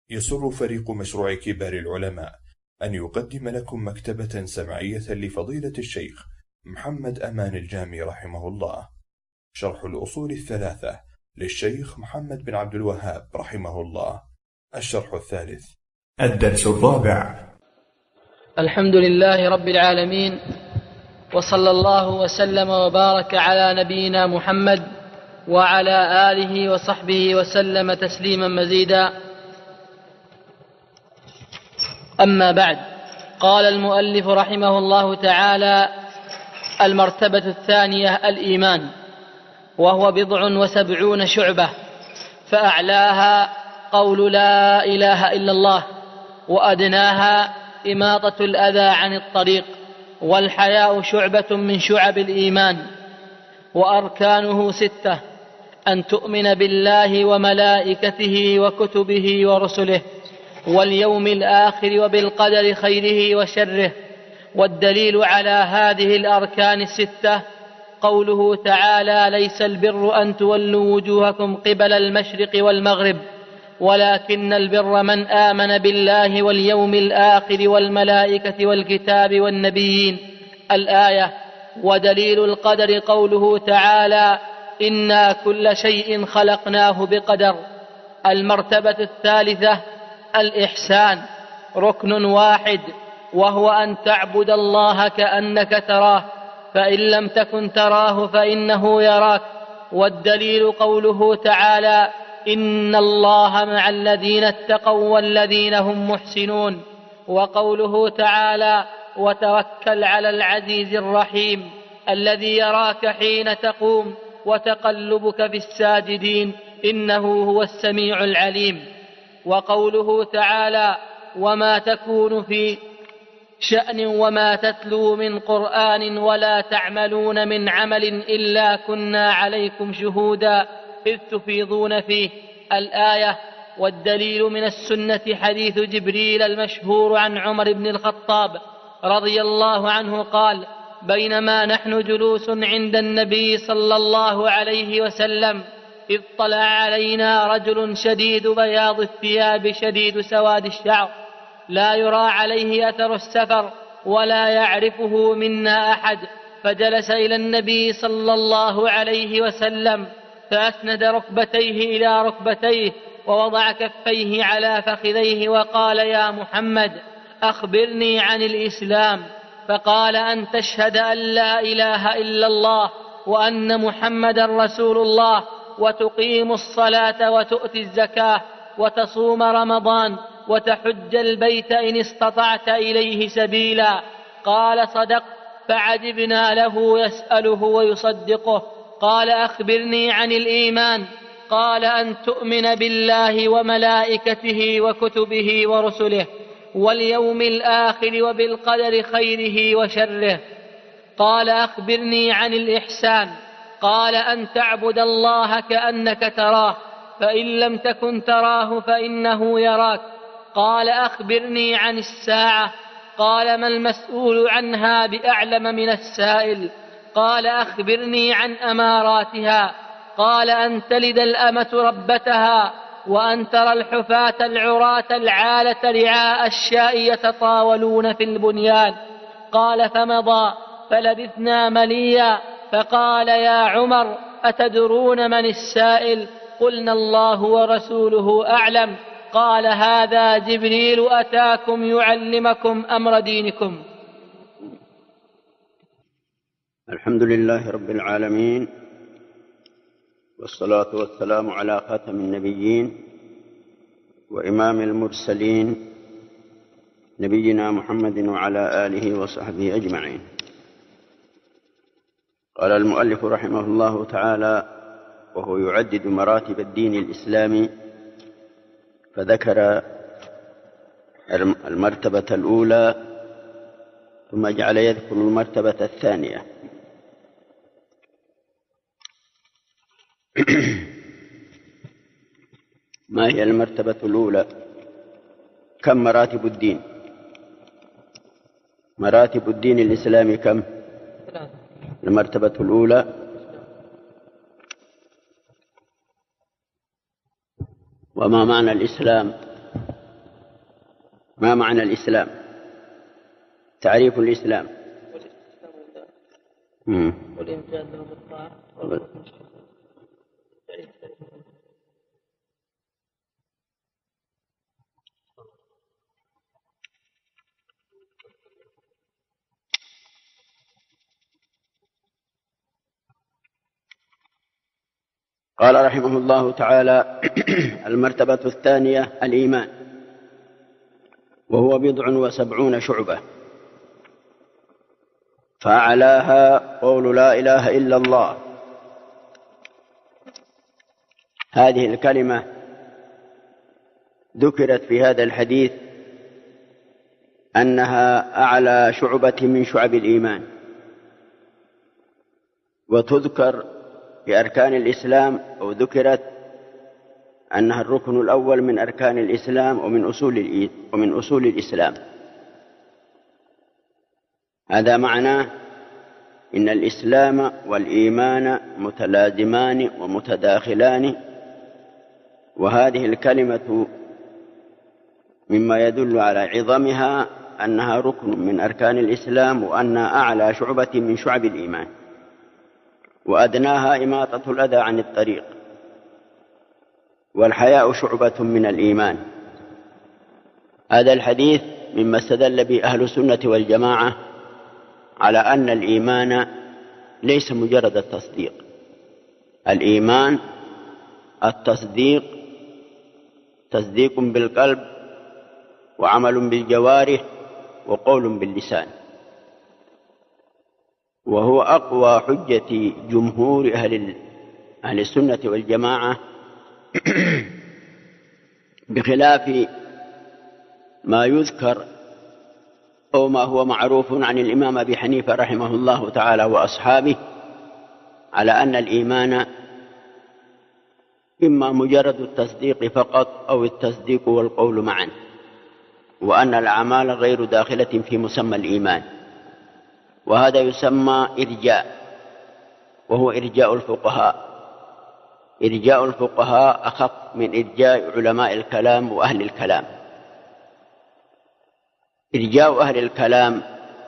يسر فريق مشروع كبار العلماء أن يقدم لكم مكتبة سمعية لفضيلة الشيخ محمد أمان الجامي رحمه الله، شرح الأصول الثلاثة للشيخ محمد بن عبد الوهاب رحمه الله، الشرح الثالث، الدرس الرابع. الحمد لله رب العالمين، وصلى الله وسلم وبارك على نبينا محمد وعلى آله وصحبه وسلم تسليما مزيدا. أما بعد، قال المؤلف رحمه الله تعالى: المرتبة الثانية الإيمان، وهو 77 شعبة، فأعلاها قول لا إله إلا الله، وأدناها إماطة الأذى عن الطريق، والحياء شعبة من شعب الإيمان. وأركانه 6: أن تؤمن بالله وملائكته وكتبه ورسله واليوم الآخر وبالقدر خيره وشره. والدليل على هذه الأركان 6 قوله تعالى: ليس البر أن تولوا وجوهكم قبل المشرق والمغرب ولكن البر من آمن بالله واليوم الآخر والملائكة والكتاب والنبيين، الآية. ودليل القدر قوله تعالى: إنا كل شيء خلقناه بقدر. المرتبة الثالثة الإحسان، ركن واحد، وهو أن تعبد الله كأنك تراه، فإن لم تكن تراه فإنه يراك. والدليل قوله تعالى: إن الله مع الذين اتقوا والذين هم محسنون. وقوله تعالى: وتوكل على العزيز الرحيم الذي يراك حين تقوم وتقلبك في الساجدين إنه هو السميع العليم. وقوله تعالى: وما تكون في شأن وما تتلو من قرآن ولا تعملون من عمل إلا كنا عليكم شهودا إذ تفيضون فيه، الآية. والدليل من السنة حديث جبريل المشهور عن عمر بن الخطاب رضي الله عنه قال: بينما نحن جلوس عند النبي صلى الله عليه وسلم إذ طلع علينا رجل شديد بياض الثياب شديد سواد الشعر، لا يرى عليه أثر السفر ولا يعرفه منا أحد، فجلس إلى النبي صلى الله عليه وسلم فأسند ركبتيه إلى ركبتيه ووضع كفيه على فخذيه وقال: يا محمد، أخبرني عن الإسلام. فقال: أن تشهد أن لا إله إلا الله وأن محمدا رسول الله، وتقيم الصلاة وتؤتي الزكاة وتصوم رمضان وتحج البيت إن استطعت إليه سبيلا. قال: صدق. فعجبنا له يسأله ويصدقه. قال: أخبرني عن الإيمان. قال: أن تؤمن بالله وملائكته وكتبه ورسله واليوم الآخر وبالقدر خيره وشره. قال: أخبرني عن الإحسان. قال: أن تعبد الله كأنك تراه، فإن لم تكن تراه فإنه يراك. قال: أخبرني عن الساعة. قال: ما المسؤول عنها بأعلم من السائل. قال: أخبرني عن أماراتها. قال: أن تلد الأمة ربتها، وأن ترى الحفاة العراة العالة رعاء الشاء يتطاولون في البنيان. قال: فمضى فلبثنا مليا، فقال: يا عمر، أتدرون من السائل؟ قلنا: الله ورسوله أعلم. قال: هذا جبريل أتاكم يعلمكم أمر دينكم. الحمد لله رب العالمين، والصلاة والسلام على خاتم النبيين وإمام المرسلين نبينا محمد وعلى آله وصحبه أجمعين. قال المؤلف رحمه الله تعالى: وهو يعدد مراتب الدين الإسلامي، فذكر المرتبة الأولى ثم جعل يذكر المرتبة الثانية. ما هي المرتبة الأولى؟ كم مراتب الدين؟ مراتب الدين الإسلامي كم؟ المرتبة الأولى وما معنى الإسلام؟ ما معنى الإسلام؟ تعريف الإسلام. والإمتثال له بالطاعة. قال رحمه الله تعالى: المرتبة الثانية الإيمان، وهو 70 شعبة، فأعلاها قول لا إله إلا الله. هذه الكلمة ذكرت في هذا الحديث أنها أعلى شعبة من شعب الإيمان، وتذكر في أركان الإسلام، أو ذكرت أنها الركن الأول من أركان الإسلام ومن أصول الإسلام. هذا معناه إن الإسلام والإيمان متلازمان ومتداخلان، وهذه الكلمة مما يدل على عظمها أنها ركن من أركان الإسلام، وأنها أعلى شعبة من شعب الإيمان، وأدناها إماطة الأذى عن الطريق، والحياء شعبة من الإيمان. هذا الحديث مما استدل به أهل السنة والجماعة على أن الإيمان ليس مجرد التصديق. الإيمان التصديق، تصديق بالقلب وعمل بالجوارح وقول باللسان، وهو أقوى حجة جمهور أهل السنة والجماعة، بخلاف ما يذكر أو ما هو معروف عن الإمام أبي حنيفة رحمه الله تعالى وأصحابه، على أن الإيمان إما مجرد التصديق فقط أو التصديق والقول معا، وأن الأعمال غير داخلة في مسمى الإيمان. وهذا يسمى إرجاء، وهو إرجاء الفقهاء. إرجاء الفقهاء أخف من إرجاء علماء الكلام وأهل الكلام. إرجاء أهل الكلام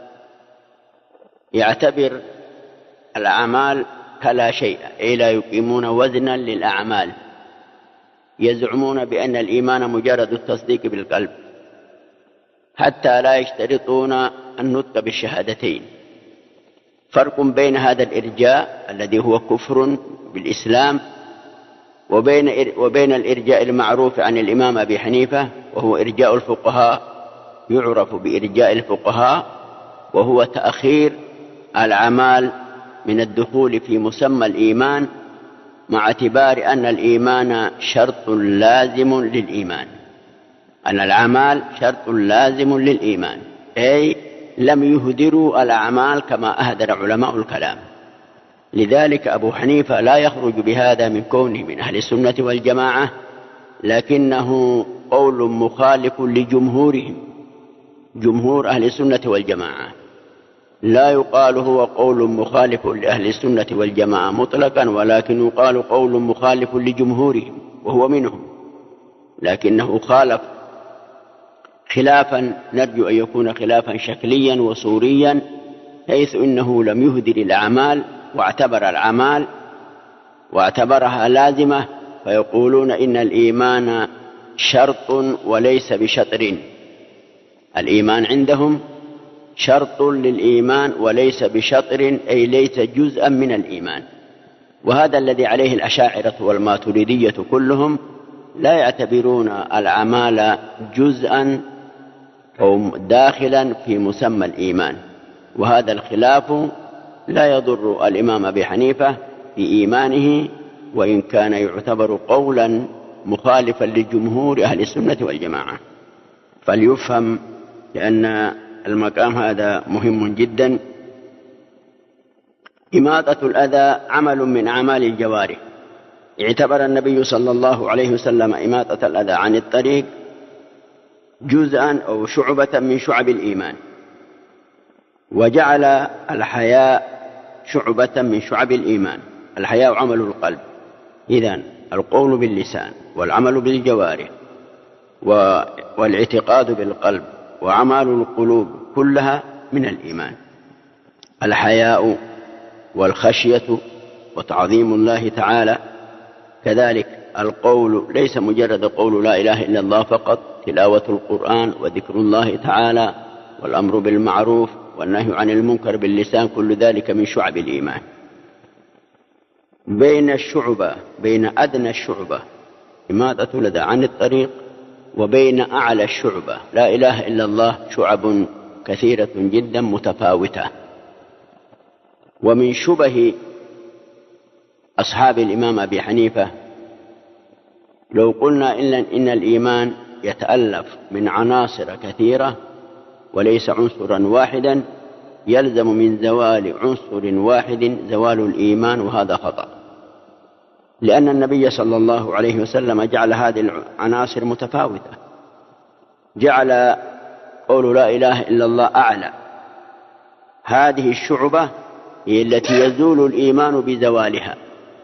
يعتبر الأعمال كلا شيء، أي لا يقيمون وزنا للأعمال، يزعمون بأن الإيمان مجرد التصديق بالقلب، حتى لا يشترطون النطق بالشهادتين. فرق بين هذا الإرجاء الذي هو كفر بالإسلام وبين الإرجاء المعروف عن الإمام أبي حنيفة، وهو إرجاء الفقهاء، يعرف بإرجاء الفقهاء، وهو تأخير الأعمال من الدخول في مسمى الإيمان، مع اعتبار أن الإيمان شرط لازم للإيمان، أن الأعمال شرط لازم للإيمان، أي لم يهدروا الأعمال كما أهدر علماء الكلام. لذلك أبو حنيفة لا يخرج بهذا من كونه من أهل السنة والجماعة، لكنه قول مخالف لجمهورهم، جمهور أهل السنة والجماعة. لا يقال هو قول مخالف لأهل السنة والجماعة مطلقا، ولكن يقال قول مخالف لجمهورهم وهو منهم، لكنه خالف خلافا نرجو أن يكون خلافا شكليا وصوريا، حيث إنه لم يهدر الأعمال واعتبر الأعمال واعتبرها لازمة، فيقولون إن الإيمان شرط وليس بشطر. الإيمان عندهم شرط للإيمان وليس بشطر، أي ليس جزءا من الإيمان. وهذا الذي عليه الأشاعرة والماتريدية كلهم، لا يعتبرون الأعمال جزءا أو داخلا في مسمى الإيمان. وهذا الخلاف لا يضر الإمام أبي حنيفة في إيمانه، وإن كان يعتبر قولا مخالفا لجمهور أهل السنة والجماعة. فليفهم، لأن المقام هذا مهم جدا. إماطة الأذى عمل من أعمال الجوارح. اعتبر النبي صلى الله عليه وسلم إماطة الأذى عن الطريق جزءا أو شعبة من شعب الإيمان، وجعل الحياء شعبة من شعب الإيمان. الحياء عمل القلب، إذن القول باللسان والعمل بالجوارح والاعتقاد بالقلب وأعمال القلوب كلها من الإيمان. الحياء والخشية وتعظيم الله تعالى، كذلك القول ليس مجرد قول لا إله إلا الله فقط، تلاوة القرآن وذكر الله تعالى والأمر بالمعروف والنهي عن المنكر باللسان، كل ذلك من شعب الإيمان. بين أدنى الشعبة إماطة الأذى عن الطريق، وبين أعلى الشعبة لا إله إلا الله شعب كثيرة جدا متفاوتة. ومن شبه أصحاب الإمام أبي حنيفة لو قلنا إن الإيمان يتألف من عناصر كثيرة وليس عنصرا واحدا، يلزم من زوال عنصر واحد زوال الإيمان، وهذا خطأ، لأن النبي صلى الله عليه وسلم جعل هذه العناصر متفاوتة، جعل قول لا إله إلا الله أعلى. هذه الشعبة هي التي يزول الإيمان بزوالها،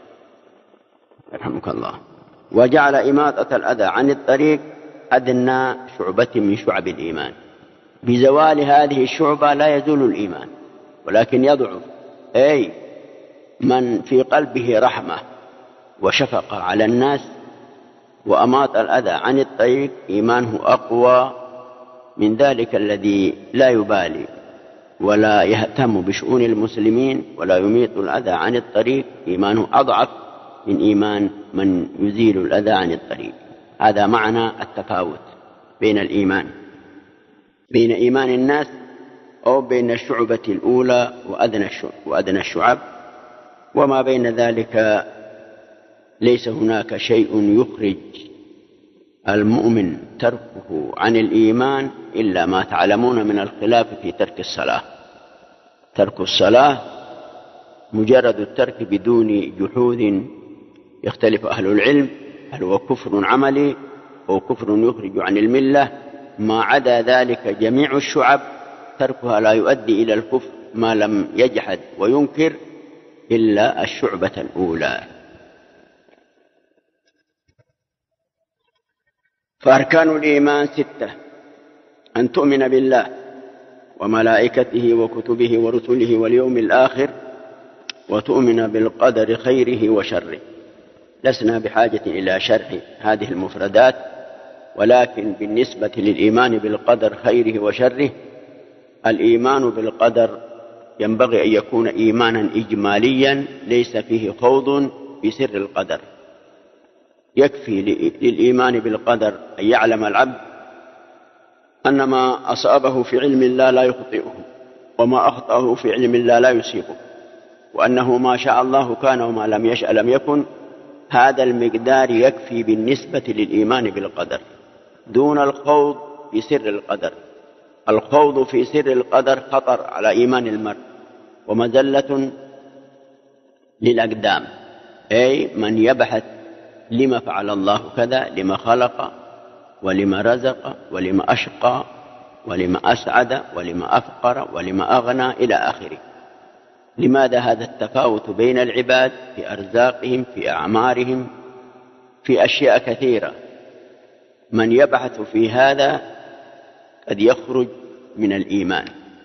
يرحمك الله. وجعل إماطة الأذى عن الطريق أدنى شعبة من شعب الإيمان. بزوال هذه الشعبة لا يزول الإيمان ولكن يضعف. أي من في قلبه رحمة وشفقة على الناس وأماط الأذى عن الطريق إيمانه أقوى من ذلك الذي لا يبالي ولا يهتم بشؤون المسلمين ولا يميط الأذى عن الطريق، إيمانه أضعف من إيمان من يزيل الأذى عن الطريق. هذا معنى التفاوت بين الإيمان، بين إيمان الناس أو بين الشعبة الأولى وأدنى الشعب. وما بين ذلك ليس هناك شيء يخرج المؤمن تركه عن الإيمان إلا ما تعلمون من الخلاف في ترك الصلاة. ترك الصلاة مجرد الترك بدون جحود، يختلف أهل العلم هل هو كفر عملي أو كفر يخرج عن الملة. ما عدا ذلك جميع الشعب تركها لا يؤدي إلى الكفر ما لم يجحد وينكر إلا الشعبة الأولى. فأركان الإيمان 6: أن تؤمن بالله وملائكته وكتبه ورسله واليوم الآخر، وتؤمن بالقدر خيره وشره. لسنا بحاجة إلى شرح هذه المفردات، ولكن بالنسبة للإيمان بالقدر خيره وشره، الإيمان بالقدر ينبغي أن يكون إيمانا إجماليا ليس فيه خوض في سر القدر. يكفي للإيمان بالقدر أن يعلم العبد أن ما أصابه في علم الله لا يخطئه، وما أخطأه في علم الله لا يصيبه، وأنه ما شاء الله كان وما لم يشأ لم يكن. هذا المقدار يكفي بالنسبة للإيمان بالقدر دون الخوض في سر القدر. الخوض في سر القدر خطر على إيمان المرء ومذلة للأقدام. أي من يبحث لما فعل الله كذا، لما خلق ولما رزق ولما أشقى ولما أسعد ولما أفقر ولما أغنى إلى آخره. لماذا هذا التفاوت بين العباد في أرزاقهم، في أعمارهم، في أشياء كثيرة؟ من يبحث في هذا قد يخرج من الإيمان.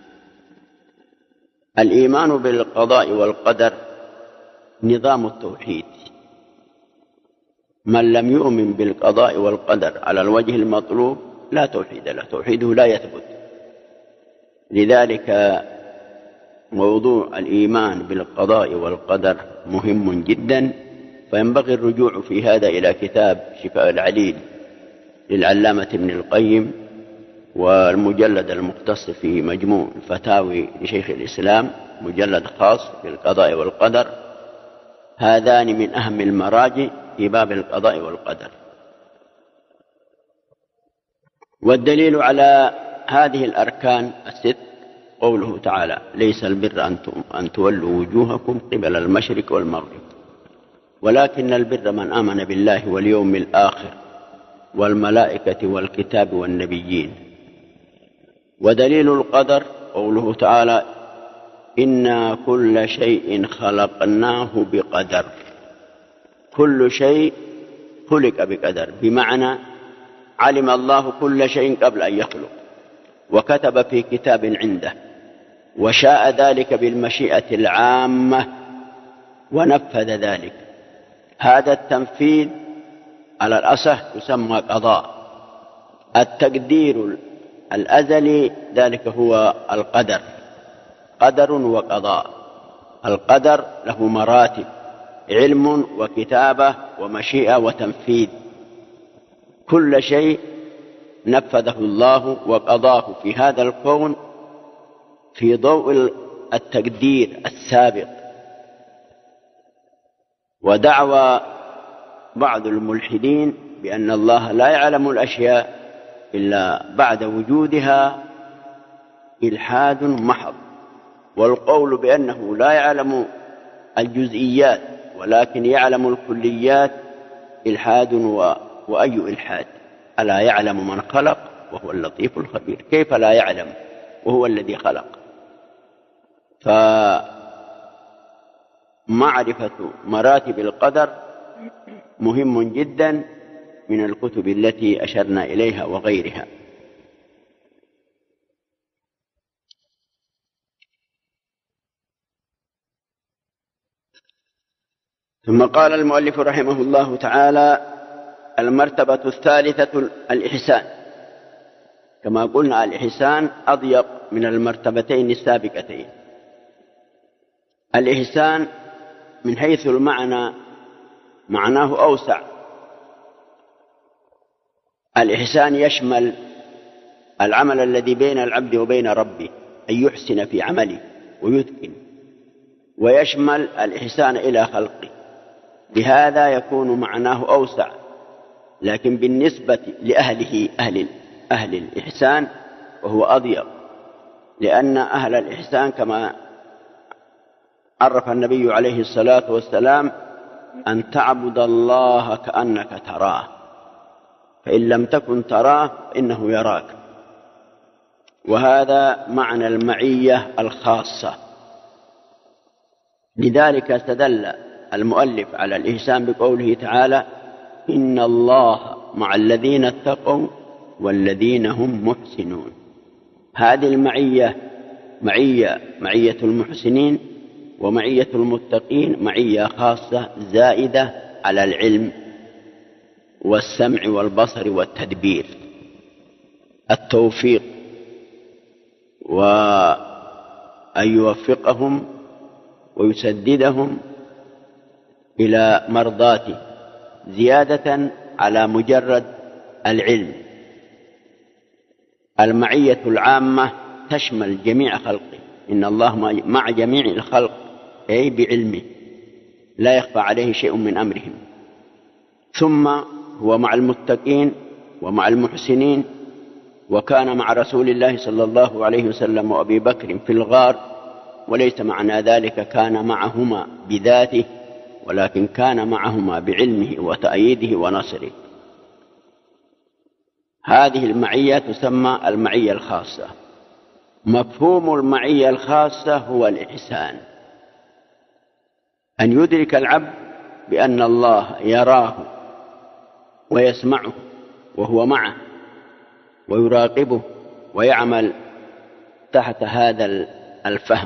الإيمان بالقضاء والقدر نظام التوحيد. من لم يؤمن بالقضاء والقدر على الوجه المطلوب لا توحيد له، توحيده لا يثبت. لذلك موضوع الإيمان بالقضاء والقدر مهم جدا، فينبغي الرجوع في هذا إلى كتاب شفاء العليل للعلامة ابن القيم، والمجلد المختص في مجموع الفتاوي لشيخ الإسلام مجلد خاص بالقضاء والقدر. هذان من أهم المراجع في باب القضاء والقدر. والدليل على هذه الأركان 6 قوله تعالى: ليس البر أن تولوا وجوهكم قبل المشرق والمغرب، ولكن البر من آمن بالله واليوم الآخر والملائكة والكتاب والنبيين. ودليل القدر قوله تعالى: إنا كل شيء خلقناه بقدر. كل شيء خلق بقدر، بمعنى علم الله كل شيء قبل أن يخلق، وكتب في كتاب عنده، وشاء ذلك بالمشيئة العامة ونفذ ذلك. هذا التنفيذ على الأصح يسمى قضاء. التقدير الأزلي ذلك هو القدر، قدر وقضاء. القدر له مراتب: علم وكتابة ومشيئة وتنفيذ. كل شيء نفذه الله وقضاه في هذا الكون في ضوء التقدير السابق. ودعوى بعض الملحدين بأن الله لا يعلم الأشياء إلا بعد وجودها إلحاد محض، والقول بأنه لا يعلم الجزئيات ولكن يعلم الكليات إلحاد وأي إلحاد. ألا يعلم من خلق وهو اللطيف الخبير؟ كيف لا يعلم وهو الذي خلق؟ فمعرفة مراتب القدر مهم جدا من الكتب التي أشرنا إليها وغيرها. ثم قال المؤلف رحمه الله تعالى: المرتبة الثالثة الإحسان. كما قلنا الإحسان أضيق من المرتبتين السابقتين. الإحسان من حيث المعنى معناه أوسع. الإحسان يشمل العمل الذي بين العبد وبين ربه، أن يحسن في عمله ويتقن، ويشمل الإحسان إلى خلقه، بهذا يكون معناه أوسع. لكن بالنسبة لأهله أهل الإحسان وهو أضيق، لأن أهل الإحسان كما عرف النبي عليه الصلاة والسلام: أن تعبد الله كأنك تراه، فإن لم تكن تراه إنه يراك. وهذا معنى المعية الخاصة. لذلك استدل المؤلف على الإحسان بقوله تعالى: إن الله مع الذين اتقوا والذين هم محسنون. هذه المعية معية المحسنين ومعية المتقين معية خاصة زائدة على العلم والسمع والبصر والتدبير، التوفيق، وأن يوفقهم ويسددهم إلى مرضاته، زيادة على مجرد العلم. المعية العامة تشمل جميع خلقه. إن الله مع جميع الخلق، أي بعلمه، لا يخفى عليه شيء من أمرهم. ثم هو مع المتقين ومع المحسنين، وكان مع رسول الله صلى الله عليه وسلم وأبي بكر في الغار، وليس معنى ذلك كان معهما بذاته، ولكن كان معهما بعلمه وتأييده ونصره. هذه المعية تسمى المعية الخاصة. مفهوم المعية الخاصة هو الإحسان، أن يدرك العبد بأن الله يراه ويسمعه وهو معه ويراقبه ويعمل تحت هذا الفهم.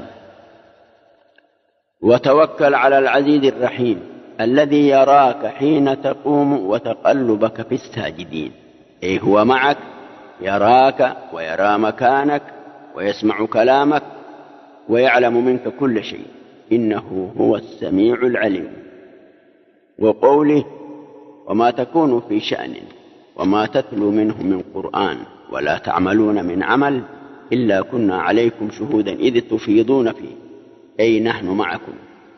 وتوكل على العزيز الرحيم الذي يراك حين تقوم وتقلبك في الساجدين، أي هو معك، يراك ويرى مكانك ويسمع كلامك ويعلم منك كل شيء، إنه هو السميع العليم. وقوله: وما تكون في شأن وما تتلو منه من قرآن ولا تعملون من عمل إلا كنا عليكم شهودا إذ تفيضون فيه، أي نحن معكم.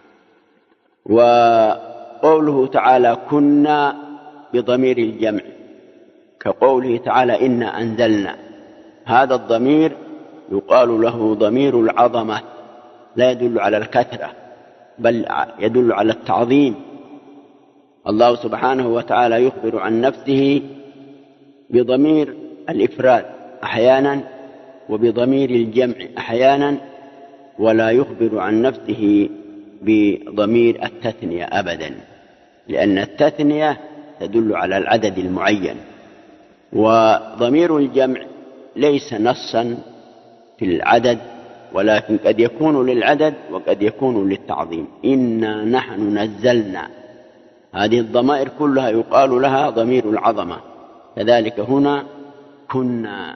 وقوله تعالى كنا بضمير الجمع، كقوله تعالى إنا أنزلنا. هذا الضمير يقال له ضمير العظمة، لا يدل على الكثرة بل يدل على التعظيم. الله سبحانه وتعالى يخبر عن نفسه بضمير الإفراد أحيانا وبضمير الجمع أحيانا، ولا يخبر عن نفسه بضمير التثنية أبدا، لأن التثنية تدل على العدد المعين وضمير الجمع ليس نصا في العدد، ولكن قد يكون للعدد وقد يكون للتعظيم. إنا نحن نزلنا، هذه الضمائر كلها يقال لها ضمير العظمة. كذلك هنا كنا.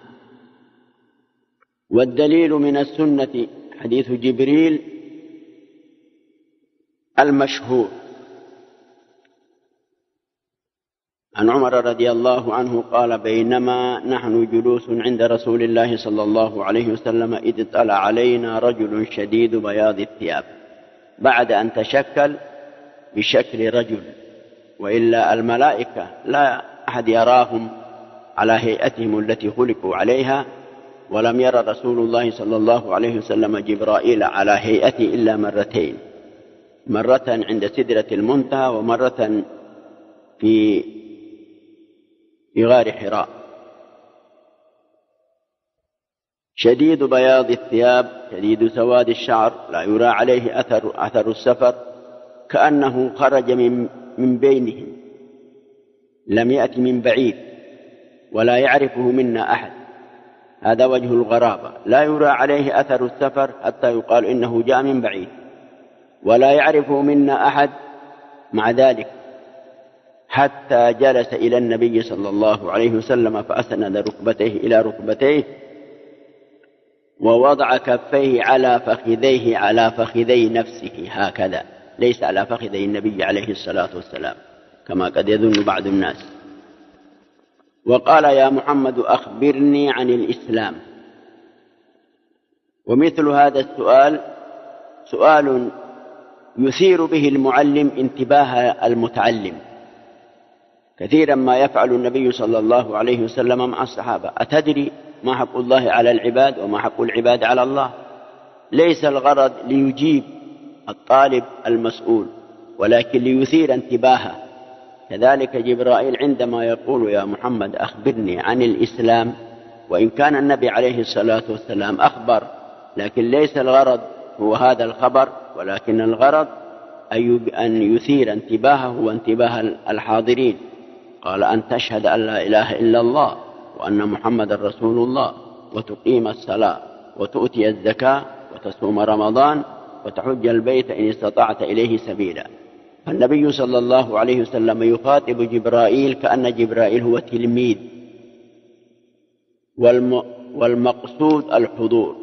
والدليل من السنة حديث جبريل المشهور عن عمر رضي الله عنه قال: بينما نحن جلوس عند رسول الله صلى الله عليه وسلم إذ اطلع علينا رجل شديد بياض الثياب، بعد أن تشكل بشكل رجل، وإلا الملائكة لا أحد يراهم على هيئتهم التي خلقوا عليها، ولم يرى رسول الله صلى الله عليه وسلم جبرائيل على هيئته إلا مرتين، مرة عند سدرة المنتهى ومرة في غار حراء. شديد بياض الثياب شديد سواد الشعر، لا يرى عليه أثر السفر، كأنه خرج من بينهم، لم يأتي من بعيد ولا يعرفه منا أحد. هذا وجه الغرابة، لا يرى عليه أثر السفر حتى يقال إنه جاء من بعيد، ولا يعرفه منا أحد مع ذلك، حتى جلس إلى النبي صلى الله عليه وسلم فأسند ركبتيه إلى ركبتيه، ووضع كفيه على فخذيه على فخذي نفسه هكذا، ليس على فخذي النبي عليه الصلاة والسلام كما قد يظن بعض الناس. وقال: يا محمد أخبرني عن الإسلام. ومثل هذا السؤال سؤال يثير به المعلم انتباه المتعلم. كثيرا ما يفعل النبي صلى الله عليه وسلم مع الصحابة: أتدري ما حق الله على العباد وما حق العباد على الله؟ ليس الغرض ليجيب الطالب المسؤول، ولكن ليثير انتباهه. كذلك جبرائيل عندما يقول: يا محمد أخبرني عن الإسلام، وإن كان النبي عليه الصلاة والسلام أخبر، لكن ليس الغرض هو هذا الخبر، ولكن الغرض أن يثير انتباهه وانتباه الحاضرين. قال: أن تشهد أن لا إله إلا الله وأن محمد رسول الله، وتقيم الصلاة وتؤتي الزكاة وتصوم رمضان وتحج البيت إن استطعت إليه سبيلا. فالنبي صلى الله عليه وسلم يخاطب جبرائيل كأن جبرائيل هو تلميذ، والمقصود الحضور.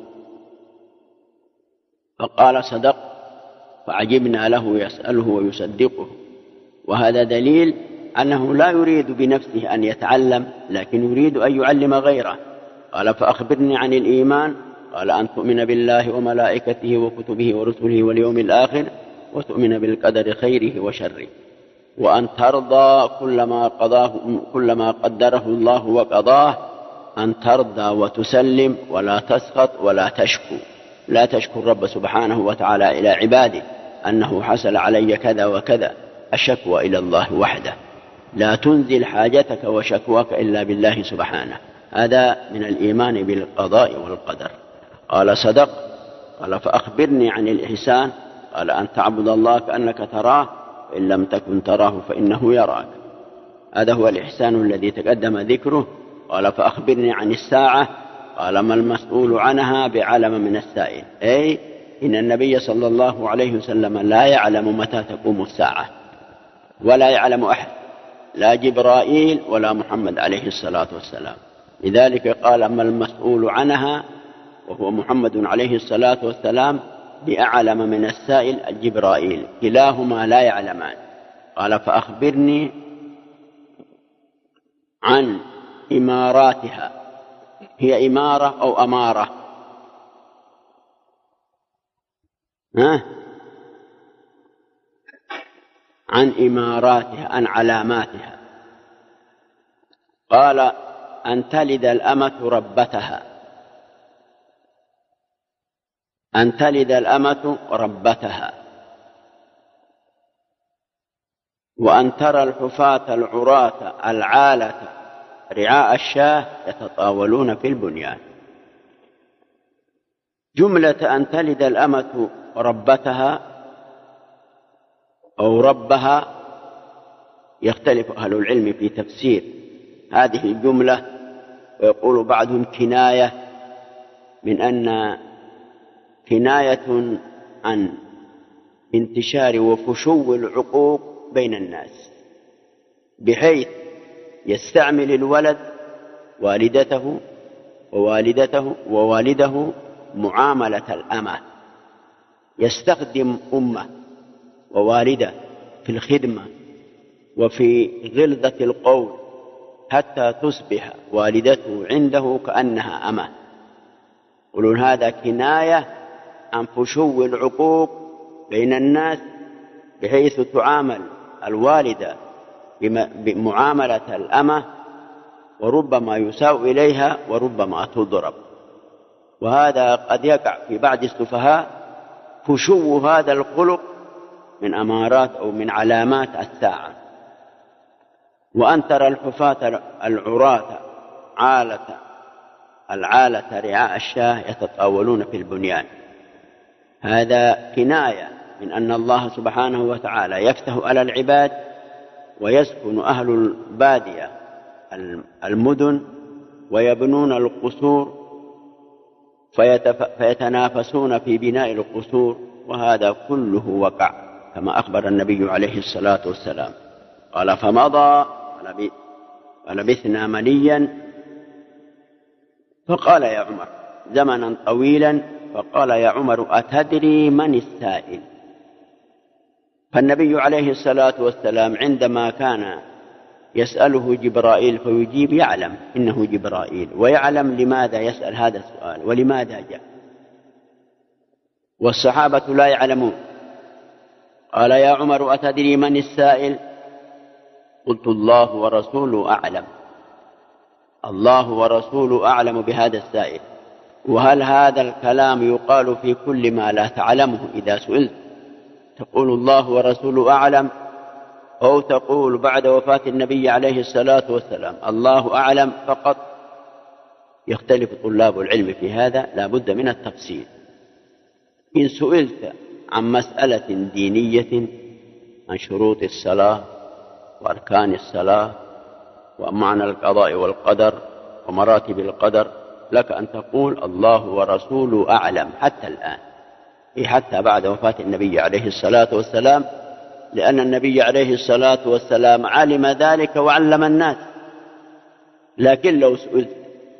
فقال: صدق، فعجبنا له يسأله ويصدقه. وهذا دليل أنه لا يريد بنفسه أن يتعلم، لكن يريد أن يعلم غيره. قال: فأخبرني عن الإيمان. قال: أن تؤمن بالله وملائكته وكتبه ورسله واليوم الآخر، وتؤمن بالقدر خيره وشره، وأن ترضى كل ما قدره الله وقضاه، أن ترضى وتسلم ولا تسخط ولا تشكو. لا تشكو الرب سبحانه وتعالى إلى عباده أنه حصل علي كذا وكذا، الشكوى إلى الله وحده. لا تنزل حاجتك وشكواك إلا بالله سبحانه. هذا من الإيمان بالقضاء والقدر. قال: صدق. قال: فأخبرني عن الإحسان. قال: أن تعبد الله كأنك تراه، وإن لم تكن تراه فإنه يراك. هذا هو الإحسان الذي تقدم ذكره. قال: فأخبرني عن الساعة. قال: ما المسؤول عنها بعلم من السائل. أي إن النبي صلى الله عليه وسلم لا يعلم متى تقوم الساعة، ولا يعلم أحد، لا جبرائيل ولا محمد عليه الصلاة والسلام. لذلك قال: ما المسؤول عنها، وهو محمد عليه الصلاة والسلام، بأعلم من السائل الجبرائيل، كلاهما لا يعلمان. قال: فأخبرني عن إماراتها. هي إمارة أو أمارة؟ عن إماراتها، عن علاماتها. قال: أن تلد الأمة ربتها. أن تلد الأمة ربتها، وأن ترى الحفاة العراة العالة رعاء الشاة يتطاولون في البنيان. جملة أن تلد الأمة ربتها أو ربها يختلف أهل العلم في تفسير هذه الجملة، ويقول بعضهم كناية، من أن كناية عن انتشار وفشو العقوق بين الناس، بحيث يستعمل الولد والدته ووالده معاملة الأمة، يستخدم أمه ووالده في الخدمة وفي غلظة القول حتى تصبح والدته عنده كأنها أمه. يقولون هذا كناية عن فشو العقوق بين الناس، بحيث تعامل الوالدة بمعاملة الأمة، وربما يساء إليها وربما تضرب. وهذا قد يقع في بعض السفهاء فشو هذا الخلق من أمارات أو من علامات الساعة. وأن ترى الحفاة العراة العالة رعاء الشاه يتطاولون في البنيان، هذا كناية من أن الله سبحانه وتعالى يفتح على العباد، ويسكن أهل البادية المدن ويبنون القصور فيتنافسون في بناء القصور، وهذا كله وقع كما أخبر النبي عليه الصلاة والسلام قال: فمضى ولبثنا مليا، فقال يا عمر زمنا طويلا، فقال يا عمر أتدري من السائل؟ فالنبي عليه الصلاة والسلام عندما كان يسأله جبرائيل فيجيب يعلم إنه جبرائيل، ويعلم لماذا يسأل هذا السؤال ولماذا جاء، والصحابة لا يعلمون. قال يا عمر أتدري من السائل؟ قلت الله ورسوله أعلم. الله ورسوله أعلم بهذا السائل. وهل هذا الكلام يقال في كل ما لا تعلمه إذا سئلت تقول الله ورسوله أعلم، أو تقول بعد وفاة النبي عليه الصلاة والسلام الله أعلم فقط؟ يختلف طلاب العلم في هذا، لا بد من التفصيل. إن سئلت عن مسألة دينية، عن شروط الصلاة وأركان الصلاة ومعنى القضاء والقدر ومراتب القدر، لك أن تقول الله ورسوله أعلم حتى الآن، حتى بعد وفاة النبي عليه الصلاة والسلام، لأن النبي عليه الصلاة والسلام علم ذلك وعلم الناس. لكن لو سئلت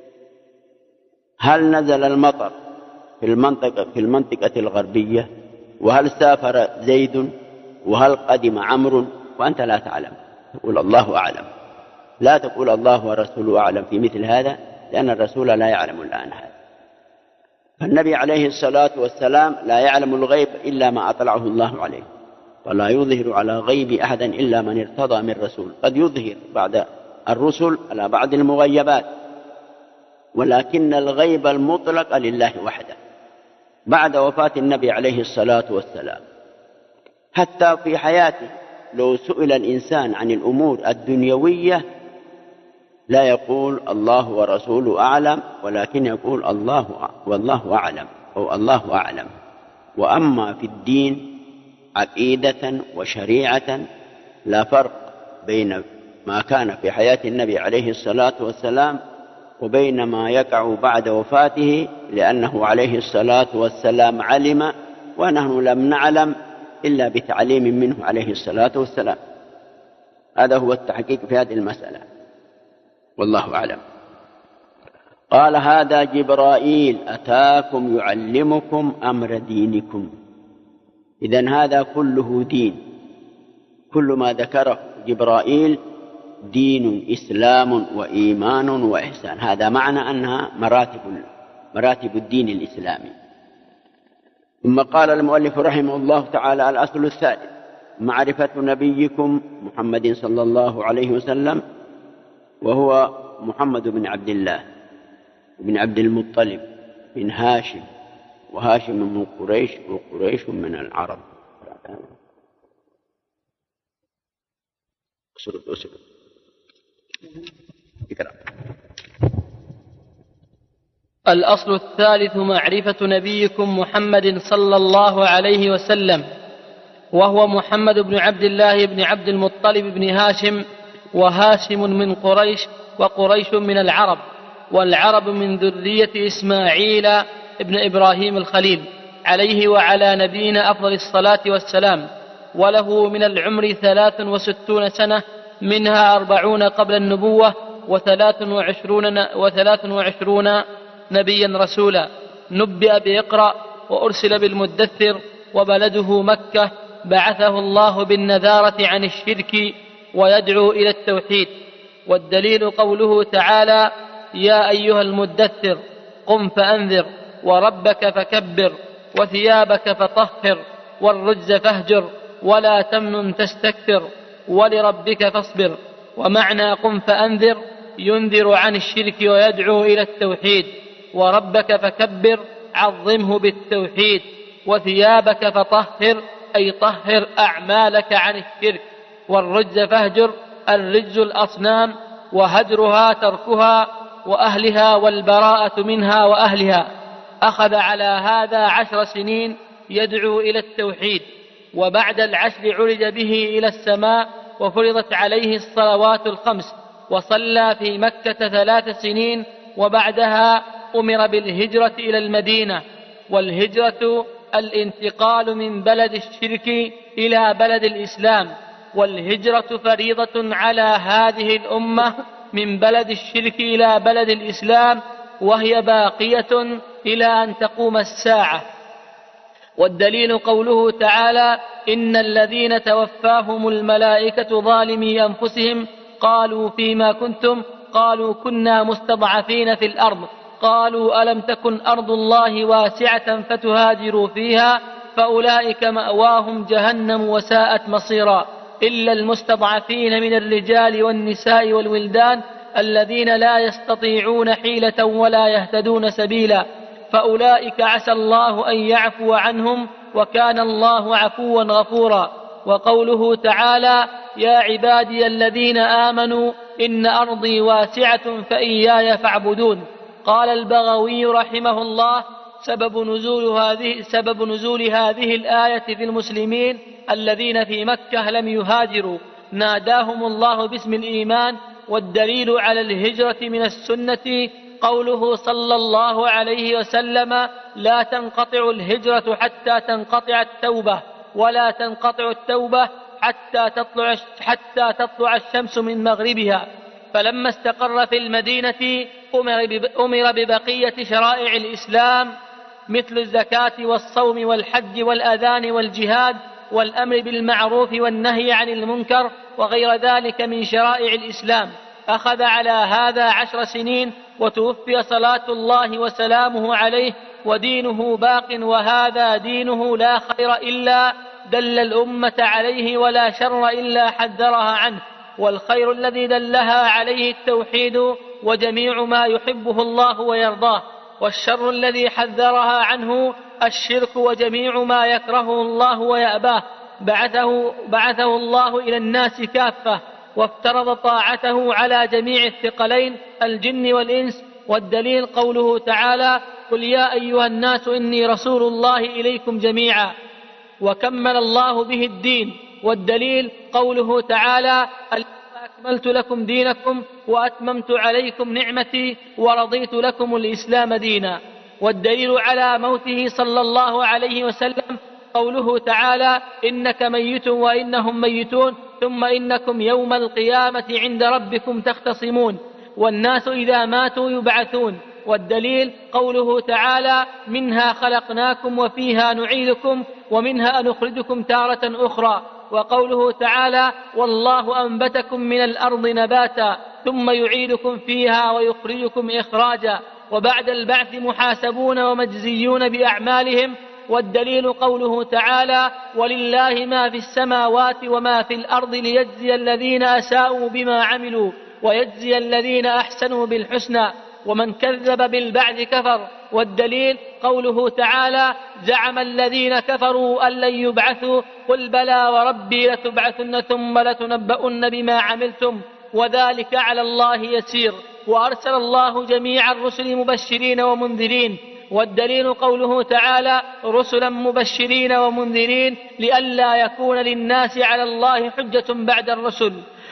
هل نزل المطر في المنطقة الغربية، وهل سافر زيد، وهل قدم عمرو، وأنت لا تعلم، تقول الله أعلم. لا تقول الله ورسوله أعلم في مثل هذا، لأن الرسول لا يعلم الآن هذا. فالنبي عليه الصلاة والسلام لا يعلم الغيب إلا ما أطلعه الله عليه، ولا يظهر على غيب أحدا إلا من ارتضى من رسول. قد يظهر بعد الرسل على بعض المغيبات، ولكن الغيب المطلق لله وحده بعد وفاة النبي عليه الصلاة والسلام. حتى في حياته لو سئل الإنسان عن الأمور الدنيوية لا يقول الله ورسوله أعلم، ولكن يقول والله أعلم أو الله أعلم. وأما في الدين عقيدة وشريعة لا فرق بين ما كان في حياة النبي عليه الصلاة والسلام وبين ما يقع بعد وفاته، لأنه عليه الصلاة والسلام علم ونحن لم نعلم إلا بتعليم منه عليه الصلاة والسلام. هذا هو التحقيق في هذه المسألة، والله أعلم. قال هذا جبرائيل أتاكم يعلمكم أمر دينكم. إذن هذا كله دين، كل ما ذكره جبرائيل دين إسلام وإيمان وإحسان. هذا معنى أنها مراتب الدين الإسلامي. ثم قال المؤلف رحمه الله تعالى: الأصل الثالث معرفة نبيكم محمد صلى الله عليه وسلم، وهو محمد بن عبد الله بن عبد المطلب بن هاشم، وهاشم من قريش وقريش من العرب. أسرد اقرأ. الأصل الثالث معرفة نبيكم محمد صلى الله عليه وسلم، وهو محمد بن عبد الله بن عبد المطلب بن هاشم، وهاشم من قريش وقريش من العرب، والعرب من ذرية إسماعيل ابن إبراهيم الخليل عليه وعلى نبينا أفضل الصلاة والسلام، وله من العمر 63 سنة، منها 40 قبل النبوة و23 نبيا رسولا. نبئ بإقرأ وأرسل بالمدثر، وبلده مكة، بعثه الله بالنذارة عن الشرك ويدعو إلى التوحيد. والدليل قوله تعالى: يا أيها المدثر قم فأنذر وربك فكبر وثيابك فطهر والرجز فاهجر ولا تمنن تستكثر ولربك فاصبر. ومعنى قم فأنذر ينذر عن الشرك ويدعو إلى التوحيد، وربك فكبر عظمه بالتوحيد، وثيابك فطهر أي طهر أعمالك عن الشرك، والرجز فاهجر الرجز الأصنام، وهجرها تركها وأهلها والبراءة منها وأهلها. أخذ على هذا 10 سنين يدعو إلى التوحيد، وبعد العشر عرج به إلى السماء وفرضت عليه الصلوات الخمس، وصلى في مكة 3 سنين، وبعدها أمر بالهجرة إلى المدينة. والهجرة الانتقال من بلد الشرك إلى بلد الإسلام، والهجرة فريضة على هذه الأمة من بلد الشرك إلى بلد الإسلام، وهي باقية إلى أن تقوم الساعة. والدليل قوله تعالى: إن الذين توفاهم الملائكة ظالمي أنفسهم قالوا فيما كنتم؟ قالوا كنا مستضعفين في الأرض، قالوا ألم تكن أرض الله واسعة فتهاجروا فيها، فأولئك مأواهم جهنم وساءت مصيرا، إلا المستضعفين من الرجال والنساء والولدان الذين لا يستطيعون حيلة ولا يهتدون سبيلا، فأولئك عسى الله أن يعفو عنهم وكان الله عفوا غفورا. وقوله تعالى: يا عبادي الذين آمنوا إن أرضي واسعة فإياي فاعبدون. قال البغوي رحمه الله: سبب نزول هذه الآية في المسلمين الذين في مكة لم يهاجروا، ناداهم الله باسم الإيمان. والدليل على الهجرة من السنة قوله صلى الله عليه وسلم: لا تنقطع الهجرة حتى تنقطع التوبة، ولا تنقطع التوبة حتى تطلع الشمس من مغربها. فلما استقر في المدينة أمر ببقية شرائع الإسلام مثل الزكاة والصوم والحج والأذان والجهاد والأمر بالمعروف والنهي عن المنكر وغير ذلك من شرائع الإسلام. أخذ على هذا 10 سنين، وتوفي صلاة الله وسلامه عليه، ودينه باق، وهذا دينه لا خير إلا دل الأمة عليه، ولا شر إلا حذرها عنه. والخير الذي دلها عليه التوحيد وجميع ما يحبه الله ويرضاه، والشر الذي حذرها عنه الشرك وجميع ما يكرهه الله ويأباه. بعثه الله إلى الناس كافة، وافترض طاعته على جميع الثقلين الجن والإنس. والدليل قوله تعالى: قل يا أيها الناس إني رسول الله إليكم جميعا، وكمل الله به الدين. والدليل قوله تعالى: أكملت لكم دينكم وأتممت عليكم نعمتي ورضيت لكم الإسلام دينا. والدليل على موته صلى الله عليه وسلم قوله تعالى: إنك ميت وإنهم ميتون ثم إنكم يوم القيامة عند ربكم تختصمون، والناس إذا ماتوا يبعثون. والدليل قوله تعالى: منها خلقناكم وفيها نعيدكم ومنها نخرجكم تارة أخرى. وقوله تعالى: والله أنبتكم من الأرض نباتا ثم يعيدكم فيها ويخرجكم إخراجا، وبعد البعث محاسبون ومجزيون بأعمالهم. والدليل قوله تعالى: ولله ما في السماوات وما في الأرض ليجزي الذين أساءوا بما عملوا ويجزي الذين أحسنوا بالحسنى، ومن كذب بالبعث كفر. والدليل قوله تعالى: زعم الذين كفروا أن لن يبعثوا قل بلى وربي لتبعثن ثم لتنبؤن بما عملتم وذلك على الله يسير. وأرسل الله جميع الرسل مبشرين ومنذرين. والدليل قوله تعالى: رسلا مبشرين ومنذرين لئلا يكون للناس على الله حجة بعد الرسل.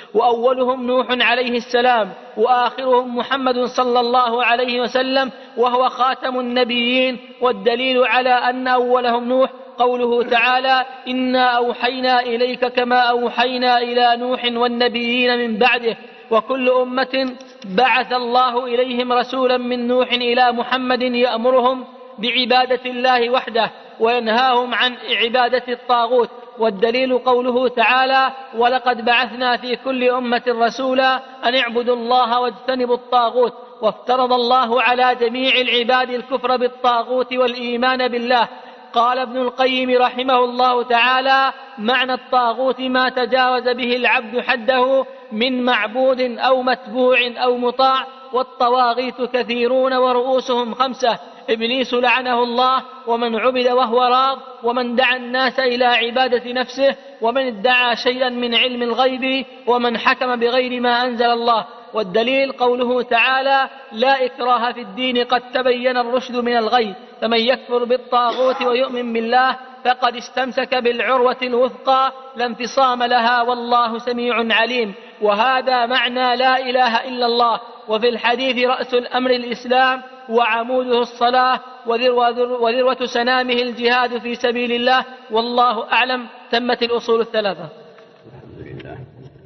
وأولهم نوح عليه السلام، وآخرهم محمد صلى الله عليه وسلم وهو خاتم النبيين. والدليل على أن أولهم نوح قوله تعالى: إنا أوحينا إليك كما أوحينا إلى نوح والنبيين من بعده. وكل أمة بعث الله إليهم رسولا من نوح إلى محمد يأمرهم بعبادة الله وحده وينهاهم عن عبادة الطاغوت. والدليل قوله تعالى: ولقد بعثنا في كل أمة رسولا أن اعبدوا الله واجتنبوا الطاغوت. وافترض الله على جميع العباد الكفر بالطاغوت والإيمان بالله. قال ابن القيم رحمه الله تعالى: معنى الطاغوت ما تجاوز به العبد حده من معبود أو متبوع أو مطاع. والطواغيت كثيرون ورؤوسهم 5: إبليس لعنه الله، ومن عبد وهو راض، ومن دعا الناس إلى عبادة نفسه، ومن ادعى شيئا من علم الغيب، ومن حكم بغير ما أنزل الله. والدليل قوله تعالى: لا إكراه في الدين قد تبين الرشد من الغي. فمن يكفر بالطاغوت ويؤمن بالله فقد استمسك بالعروة الوثقى لا انفصام لها، والله سميع عليم. وهذا معنى لا إله إلا الله. وفي الحديث: رأس الأمر الإسلام، وعموده الصلاة، وذروة سنامه الجهاد في سبيل الله. والله أعلم. تمت الأصول الثلاثة. الحمد لله.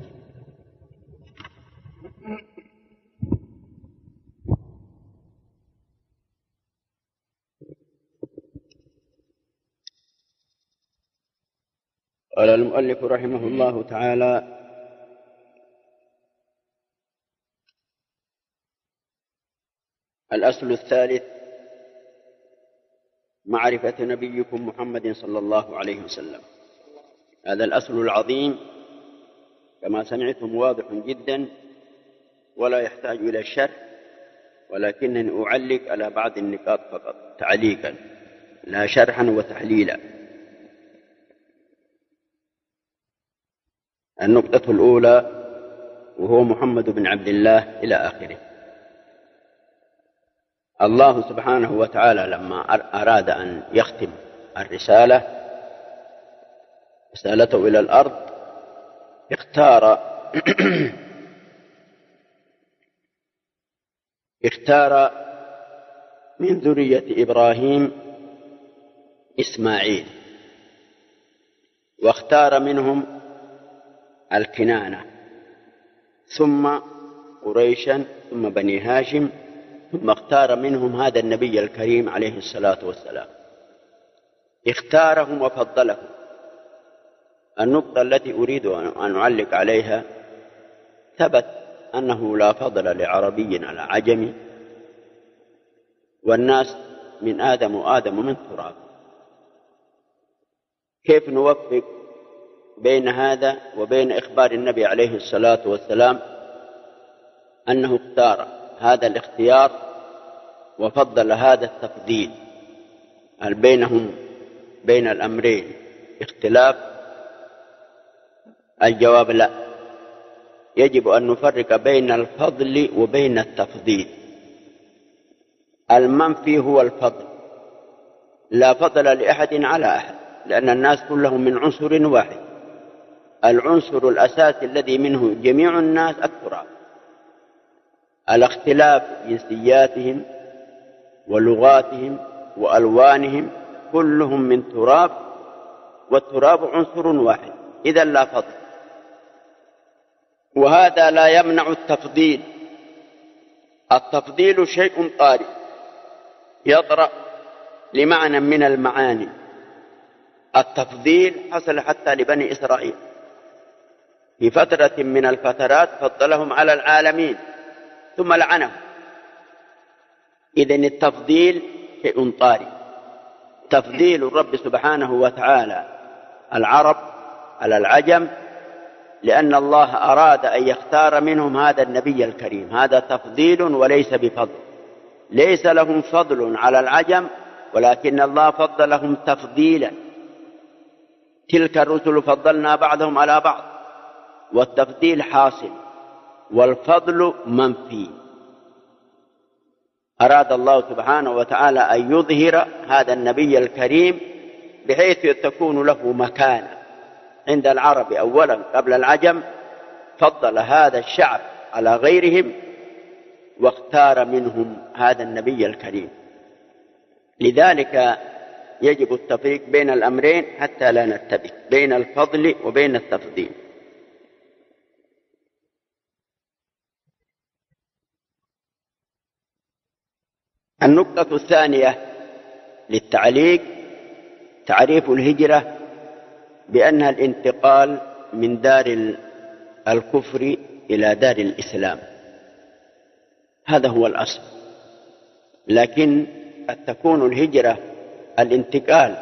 قال المؤلف رحمه الله تعالى: الأصل الثالث: معرفة نبيكم محمد صلى الله عليه وسلم. هذا الأصل العظيم كما سمعتم واضح جدا ولا يحتاج إلى الشرح، ولكنني أعلق على بعض النقاط فقط تعليقا لا شرحا وتحليلا. النقطة الأولى وهو محمد بن عبد الله إلى آخره. الله سبحانه وتعالى لما أراد أن يختم رسالته إلى الأرض اختار من ذرية إبراهيم إسماعيل، واختار منهم الكنانة، ثم قريشا، ثم بني هاشم، ثم اختار منهم هذا النبي الكريم عليه الصلاة والسلام. اختارهم وفضلهم. النقطة التي أريد أن أعلق عليها: ثبت أنه لا فضل لعربي على عجمي، والناس من آدم وآدم من تراب. كيف نوفق بين هذا وبين إخبار النبي عليه الصلاة والسلام أنه اختار هذا الاختيار وفضل هذا التفضيل؟ هل بينهم بين الأمرين اختلاف؟ الجواب لا. يجب أن نفرق بين الفضل وبين التفضيل. المنفي هو الفضل، لا فضل لأحد على أحد، لأن الناس كلهم من عنصر واحد. العنصر الأساسي الذي منه جميع الناس التراب. الاختلاف جنسياتهم ولغاتهم وألوانهم كلهم من تراب، والتراب عنصر واحد، إذا لا فضل. وهذا لا يمنع التفضيل. التفضيل شيء طارئ يطرأ لمعنى من المعاني. التفضيل حصل حتى لبني إسرائيل في فترة من الفترات، فضلهم على العالمين ثم لعنهم. إذن التفضيل شيء طارئ. تفضيل الرب سبحانه وتعالى العرب على العجم لأن الله أراد أن يختار منهم هذا النبي الكريم. هذا تفضيل وليس بفضل. ليس لهم فضل على العجم، ولكن الله فضلهم تفضيلا. تلك الرسل فضلنا بعضهم على بعض، والتفضيل حاصل والفضل منفي. أراد الله سبحانه وتعالى أن يظهر هذا النبي الكريم بحيث تكون له مكانة عند العرب أولا قبل العجم، فضل هذا الشعب على غيرهم واختار منهم هذا النبي الكريم. لذلك يجب التفريق بين الأمرين حتى لا نرتبك بين الفضل وبين التفضيل. النقطة الثانية للتعليق تعريف الهجرة بأنها الانتقال من دار الكفر إلى دار الإسلام، هذا هو الأصل. لكن قد تكون الهجرة الانتقال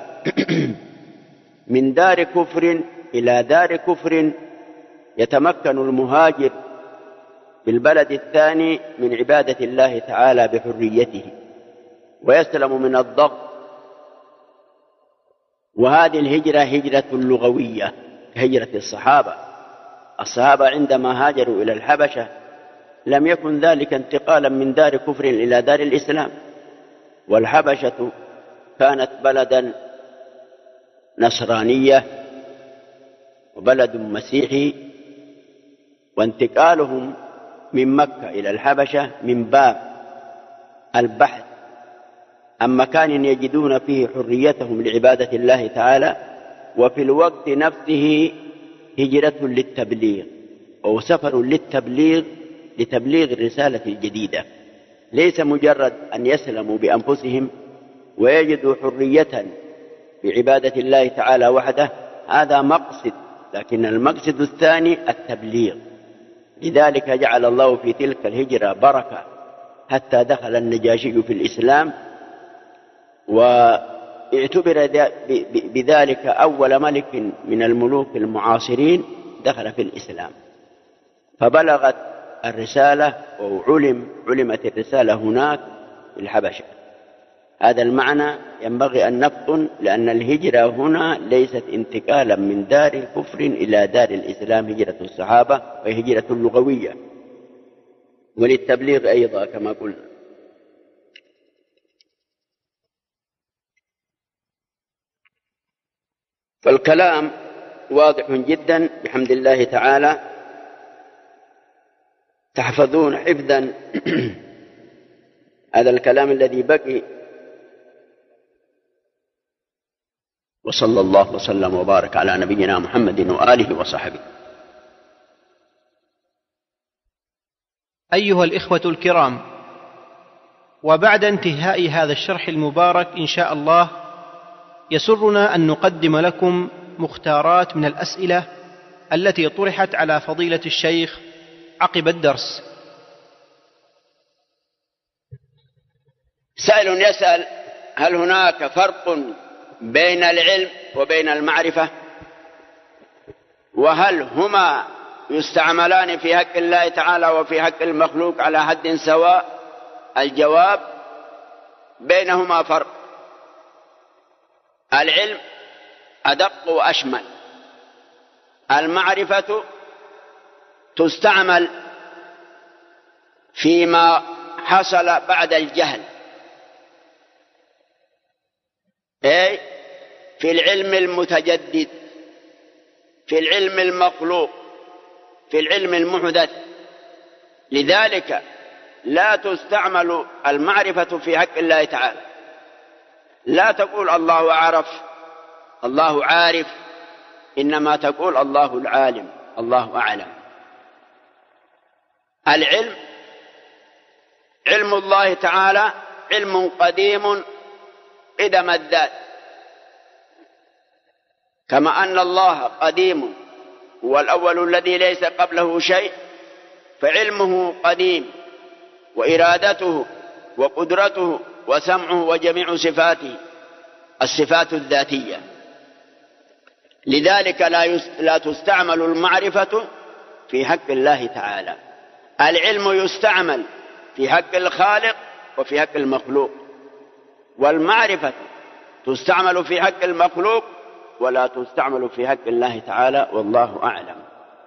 من دار كفر إلى دار كفر، يتمكن المهاجر بالبلد الثاني من عبادة الله تعالى بحريته ويسلم من الضغط. وهذه الهجرة هجرة لغوية كهجرة الصحابة عندما هاجروا إلى الحبشة لم يكن ذلك انتقالا من دار كفر إلى دار الإسلام، والحبشة كانت بلدا نصرانية وبلد مسيحي، وانتقالهم من مكة إلى الحبشة من باب البحث عن مكان يجدون فيه حريتهم لعبادة الله تعالى، وفي الوقت نفسه هجرة للتبليغ أو سفر لتبليغ الرسالة الجديدة، ليس مجرد أن يسلموا بأنفسهم ويجدوا حرية بعبادة الله تعالى وحده، هذا مقصد، لكن المقصد الثاني التبليغ. لذلك جعل الله في تلك الهجرة بركة حتى دخل النجاشي في الإسلام، واعتبر بذلك أول ملك من الملوك المعاصرين دخل في الإسلام، فبلغت الرسالة علمت الرسالة هناك في الحبشة. هذا المعنى ينبغي أن نفطن، لأن الهجرة هنا ليست انتقالا من دار الكفر إلى دار الإسلام، هجرة الصحابة وهي هجرة لغوية وللتبليغ أيضا كما قلنا. فالكلام واضح جدا بحمد الله تعالى، تحفظون حفظا هذا الكلام الذي بقي. وصلى الله وسلم وبارك على نبينا محمد وآله وصحبه. أيها الإخوة الكرام، وبعد انتهاء هذا الشرح المبارك إن شاء الله يسرنا أن نقدم لكم مختارات من الأسئلة التي طرحت على فضيلة الشيخ عقب الدرس. سائل يسأل: هل هناك فرق بين العلم وبين المعرفة؟ وهل هما يستعملان في حق الله تعالى وفي حق المخلوق على حد سواء؟ الجواب: بينهما فرق. العلم أدق وأشمل، المعرفة تستعمل فيما حصل بعد الجهل، أي في العلم المتجدد، في العلم المخلوق، في العلم المحدث. لذلك لا تستعمل المعرفة في حق الله تعالى. لا تقول الله عرف، الله عارف، إنما تقول الله العالم، الله أعلم. العلم علم الله تعالى علم قديم قدم الذات، كما أن الله قديم هو الأول الذي ليس قبله شيء، فعلمه قديم، وإرادته وقدرته وسمعه وجميع صفاته الصفات الذاتية. لذلك لا تستعمل المعرفة في حق الله تعالى. العلم يستعمل في حق الخالق وفي حق المخلوق، والمعرفة تستعمل في حق المخلوق ولا تستعمل في حق الله تعالى، والله أعلم.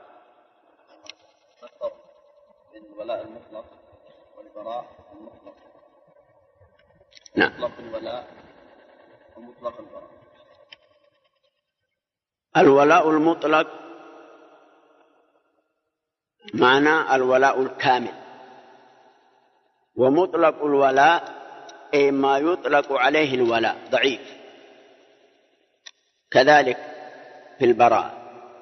الولاء المطلق والبراء المطلق. نعم. مطلق الولاء ومطلق البراء. الولاء المطلق معنى الولاء الكامل. ومطلق الولاء أي ما يطلق عليه الولاء ضعيف. كذلك في البراء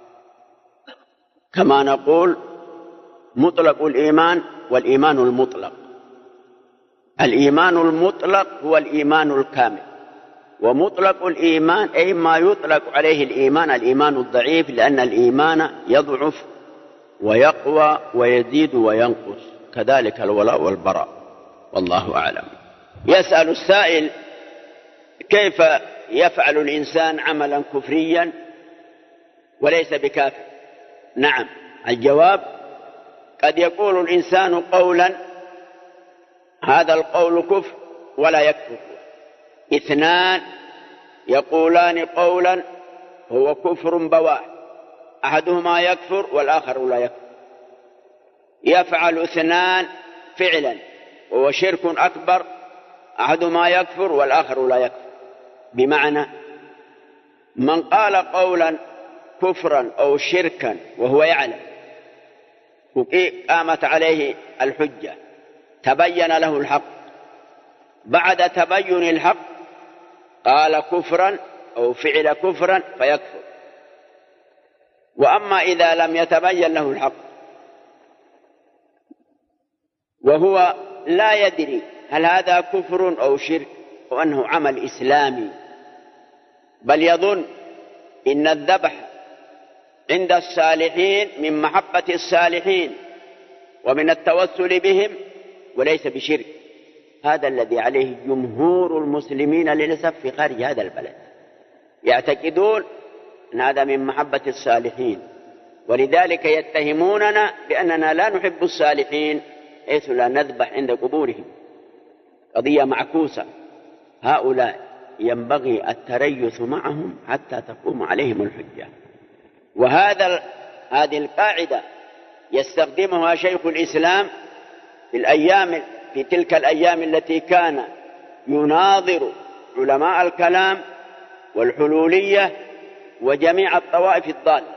كما نقول مطلق الإيمان والإيمان المطلق. الإيمان المطلق هو الإيمان الكامل، ومطلق الإيمان أي ما يطلق عليه الإيمان الضعيف، لأن الإيمان يضعف ويقوى ويزيد وينقص. كذلك الولاء والبراء، والله أعلم. يسأل السائل: كيف يفعل الإنسان عملا كفريا وليس بكافر؟ نعم، الجواب: قد يقول الإنسان قولا هذا القول كفر ولا يكفر. اثنان يقولان قولا هو كفر بواح، أحدهما يكفر والآخر لا يكفر. يفعل اثنان فعلا وهو شرك أكبر، أحدهما يكفر والآخر لا يكفر. بمعنى من قال قولا كفرا أو شركا وهو يعلم قامت عليه الحجة، تبين له الحق، بعد تبين الحق قال كفرا أو فعل كفرا فيكفر. وأما إذا لم يتبين له الحق وهو لا يدري هل هذا كفر أو شرك وأنه عمل إسلامي، بل يظن إن الذبح عند الصالحين من محبة الصالحين ومن التوسل بهم وليس بشرك، هذا الذي عليه جمهور المسلمين للأسف في خارج هذا البلد، يعتقدون أن هذا من محبة الصالحين، ولذلك يتهموننا بأننا لا نحب الصالحين حيث لا نذبح عند قبورهم. قضية معكوسة. هؤلاء ينبغي التريث معهم حتى تقوم عليهم الحجة. هذه القاعدة يستخدمها شيخ الإسلام في تلك الأيام التي كان يناظر علماء الكلام والحلولية وجميع الطوائف الضالة.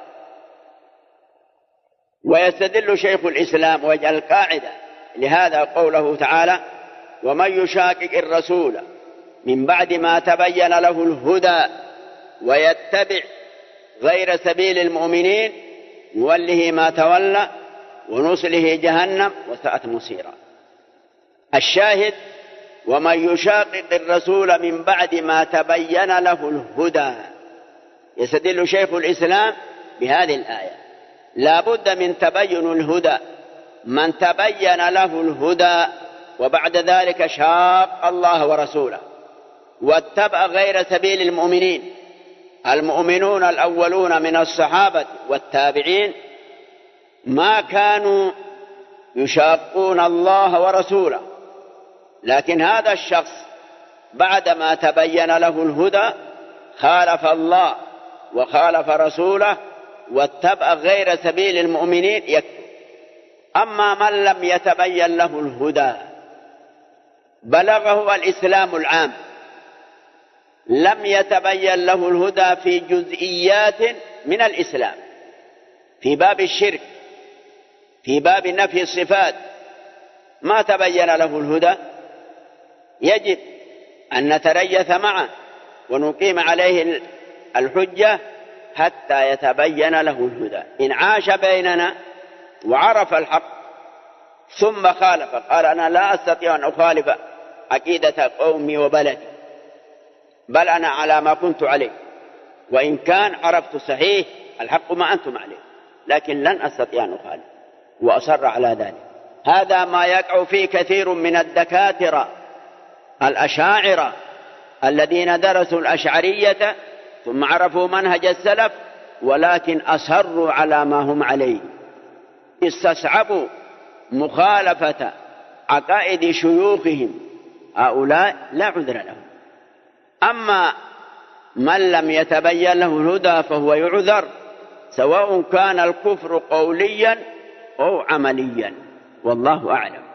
ويستدل شيخ الإسلام ويجعل القاعدة لهذا قوله تعالى: ومن يشاقق الرسول من بعد ما تبين له الهدى ويتبع غير سبيل المؤمنين نوله ما تولى ونصله جهنم وساءت مصيرا. الشاهد: ومن يشاقق الرسول من بعد ما تبين له الهدى. يستدل شيخ الإسلام بهذه الآية: لا بد من تبين الهدى. من تبين له الهدى وبعد ذلك شاق الله ورسوله واتبع غير سبيل المؤمنين، المؤمنون الأولون من الصحابة والتابعين ما كانوا يشاقون الله ورسوله، لكن هذا الشخص بعدما تبين له الهدى خالف الله وخالف رسوله واتبع غير سبيل المؤمنين يكفر. أما من لم يتبين له الهدى بلغه الإسلام العام، لم يتبين له الهدى في جزئيات من الإسلام، في باب الشرك، في باب نفي الصفات، ما تبين له الهدى، يجب أن نتريث معه ونقيم عليه الحجة حتى يتبين له الهدى. إن عاش بيننا وعرف الحق ثم خالف، قال أنا لا أستطيع أن أخالف عقيدة قومي وبلدي، بل أنا على ما كنت عليه، وإن كان عرفت صحيح الحق ما أنتم عليه، لكن لن أستطيع أن أخالف، وأصر على ذلك. هذا ما يقع فيه كثير من الدكاترة الأشاعرة الذين درسوا الأشعرية ثم عرفوا منهج السلف ولكن أصروا على ما هم عليه، استصعبوا مخالفة عقائد شيوخهم، هؤلاء لا عذر لهم. أما من لم يتبين له الهدى فهو يعذر، سواء كان الكفر قوليا أو عمليا، والله أعلم.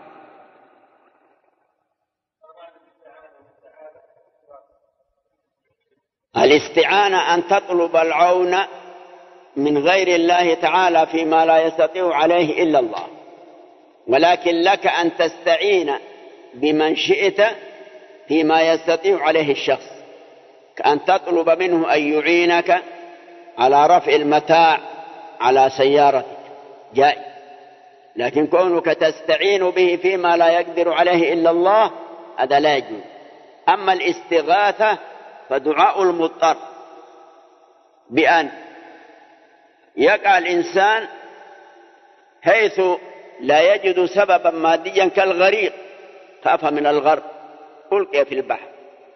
الاستعانة أن تطلب العون من غير الله تعالى فيما لا يستطيع عليه إلا الله، ولكن لك أن تستعين بمن شئت فيما يستطيع عليه الشخص، كأن تطلب منه أن يعينك على رفع المتاع على سيارتك، جائز. لكن كونك تستعين به فيما لا يقدر عليه إلا الله هذا لا يجوز. أما الاستغاثة فدعاء المضطر، بأن يقع الإنسان حيث لا يجد سببا ماديا كالغريق، خاف من الغرق ألقي في البحر،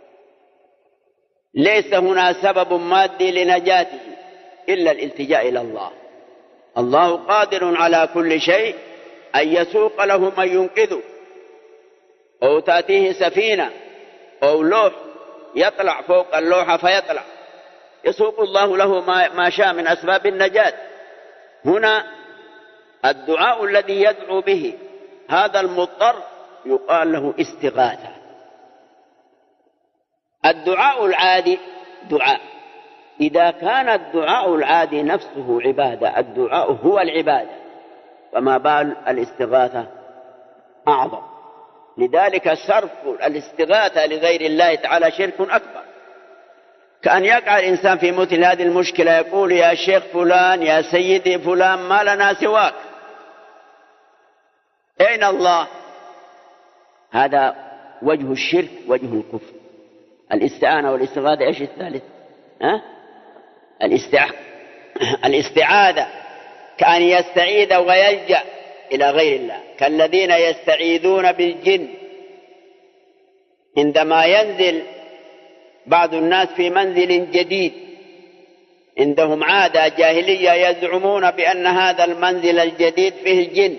ليس هنا سبب مادي لنجاته إلا الالتجاء إلى الله. الله قادر على كل شيء، أن يسوق له من ينقذه، أو تأتيه سفينة أو لوح يطلع فوق اللوحة فيطلع، يسوق الله له ما شاء من أسباب النجاة. هنا الدعاء الذي يدعو به هذا المضطر يقال له استغاثة. الدعاء العادي دعاء، إذا كان الدعاء العادي نفسه عبادة، الدعاء هو العبادة، فما بال الاستغاثة أعظم. لذلك صرف الاستغاثة لغير الله تعالى شرك أكبر. كأن يقع الإنسان في مثل هذه المشكلة يقول يا شيخ فلان، يا سيدي فلان، ما لنا سواك، أين الله؟ هذا وجه الشرك، وجه الكفر. الاستعانة والاستغاثة إيش الثالث؟ الاستعاذة، كأن يستعيذ ويلجأ إلى غير الله، كالذين يستعيذون بالجن. عندما ينزل بعض الناس في منزل جديد، عندهم عادة جاهلية يزعمون بأن هذا المنزل الجديد فيه الجن،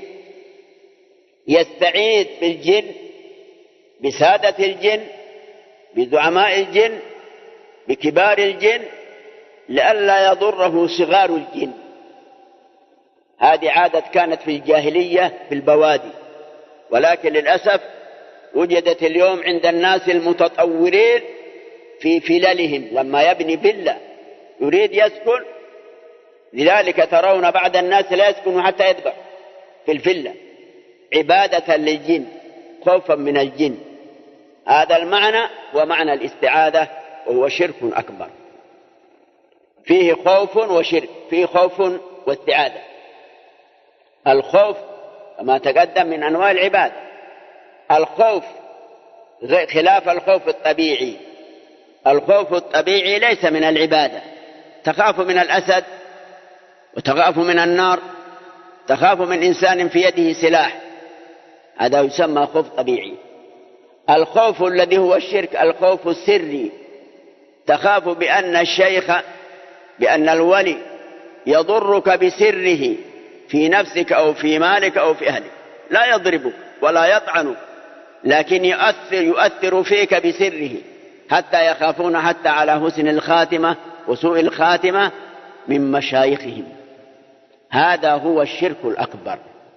يستعيذ بالجن، بسادة الجن، بزعماء الجن، بكبار الجن، لئلا يضره صغار الجن. هذه عادة كانت في الجاهلية في البوادي، ولكن للأسف وجدت اليوم عند الناس المتطورين في فللهم. لما يبني فيلا يريد يسكن، لذلك ترون بعض الناس لا يسكن حتى يذبح في الفيلا عبادة للجن، خوفا من الجن. هذا المعنى ومعنى الاستعاذة، وهو شرك أكبر، فيه خوف وشرك، فيه خوف واستعاذة. الخوف كما تقدم من أنواع العبادة، الخوف خلاف الخوف الطبيعي. الخوف الطبيعي ليس من العبادة، تخاف من الأسد وتخاف من النار، تخاف من إنسان في يده سلاح، هذا يسمى خوف طبيعي. الخوف الذي هو الشرك الخوف السري، تخاف بأن الشيخ، بأن الولي يضرك بسره في نفسك أو في مالك أو في أهلك، لا يضربك ولا يطعنك، لكن يؤثر فيك بسره، حتى يخافون حتى على حسن الخاتمة وسوء الخاتمة من مشايخهم. هذا هو الشرك الأكبر.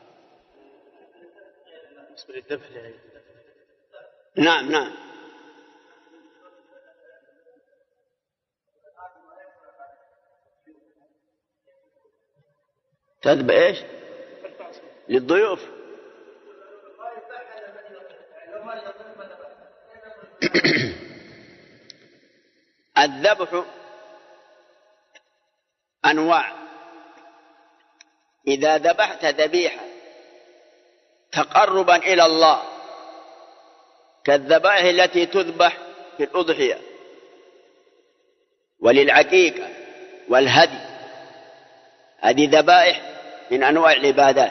نعم تذبح ايش للضيوف؟ الذبح أنواع. إذا ذبحت ذبيحة تقربا إلى الله كالذبائح التي تذبح في الأضحية وللعقيقة والهدي، هذه ذبائح من أنواع العبادات.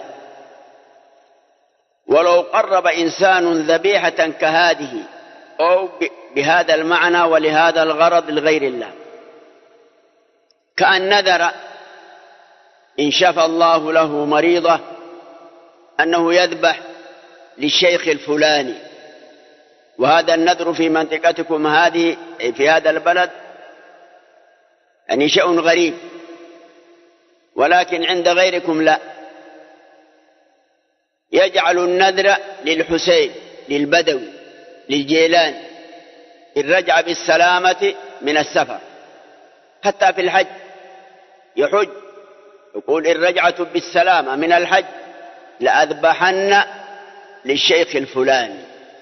ولو قرب إنسان ذبيحة كهذه أو بهذا المعنى ولهذا الغرض لغير الله، كأن نذر إن شفى الله له مريضة أنه يذبح للشيخ الفلاني، وهذا النذر في منطقتكم هذه في هذا البلد يعني شيء غريب، ولكن عند غيركم لا، يجعل النذر للحسين، للبدوي، للجيلان إن رجع بالسلامة من السفر. حتى في الحج يحج يقول إن رجعت بالسلامة من الحج لأذبحن للشيخ الفلاني،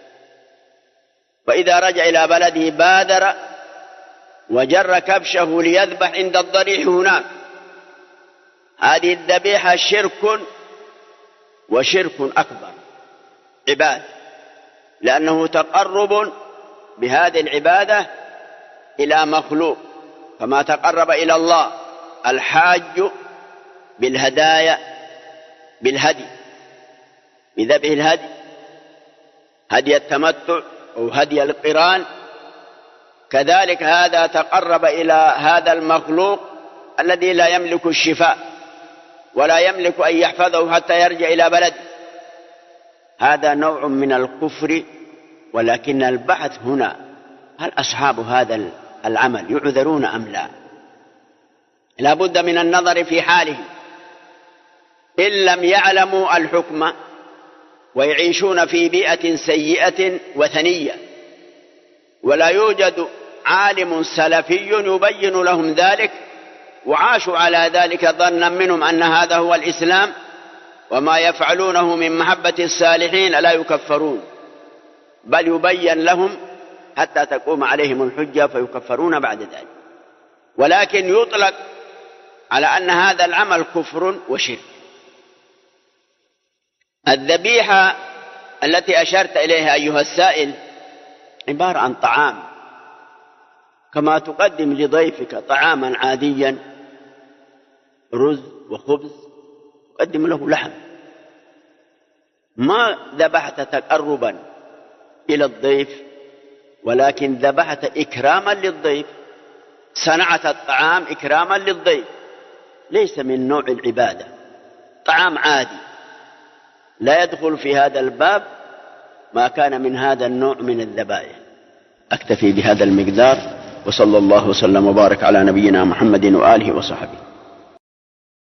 فإذا رجع إلى بلده بادر وجر كبشه ليذبح عند الضريح هناك. هذه الذبيحة شرك، وشرك أكبر عباد، لأنه تقرب بهذه العبادة إلى مخلوق، كما تقرب إلى الله الحاج بالهدايا بالهدي، بذبح الهدي، هدي التمتع أو هدي القران، كذلك هذا تقرب إلى هذا المخلوق الذي لا يملك الشفاء ولا يملك أن يحفظه حتى يرجع إلى بلده. هذا نوع من الكفر، ولكن البحث هنا هل أصحاب هذا العمل يعذرون أم لا؟ لا بد من النظر في حاله. إن لم يعلموا الحكم ويعيشون في بيئة سيئة وثنية، ولا يوجد عالم سلفي يبين لهم ذلك، وعاشوا على ذلك ظنا منهم أن هذا هو الإسلام، وما يفعلونه من محبة الصالحين لا يكفرون، بل يبين لهم حتى تقوم عليهم الحجة فيكفرون بعد ذلك. ولكن يطلق على أن هذا العمل كفر وشرك. الذبيحة التي أشرت إليها أيها السائل عبارة عن طعام، كما تقدم لضيفك طعاما عاديا رز وخبز، تقدم له لحم. ما ذبحت تقربا إلى الضيف، ولكن ذبحت إكراما للضيف، صنعت الطعام إكراما للضيف، ليس من نوع العبادة، طعام عادي لا يدخل في هذا الباب ما كان من هذا النوع من الذبائح. أكتفي بهذا المقدار، وصلى الله وسلم وبارك على نبينا محمد وآله وصحبه.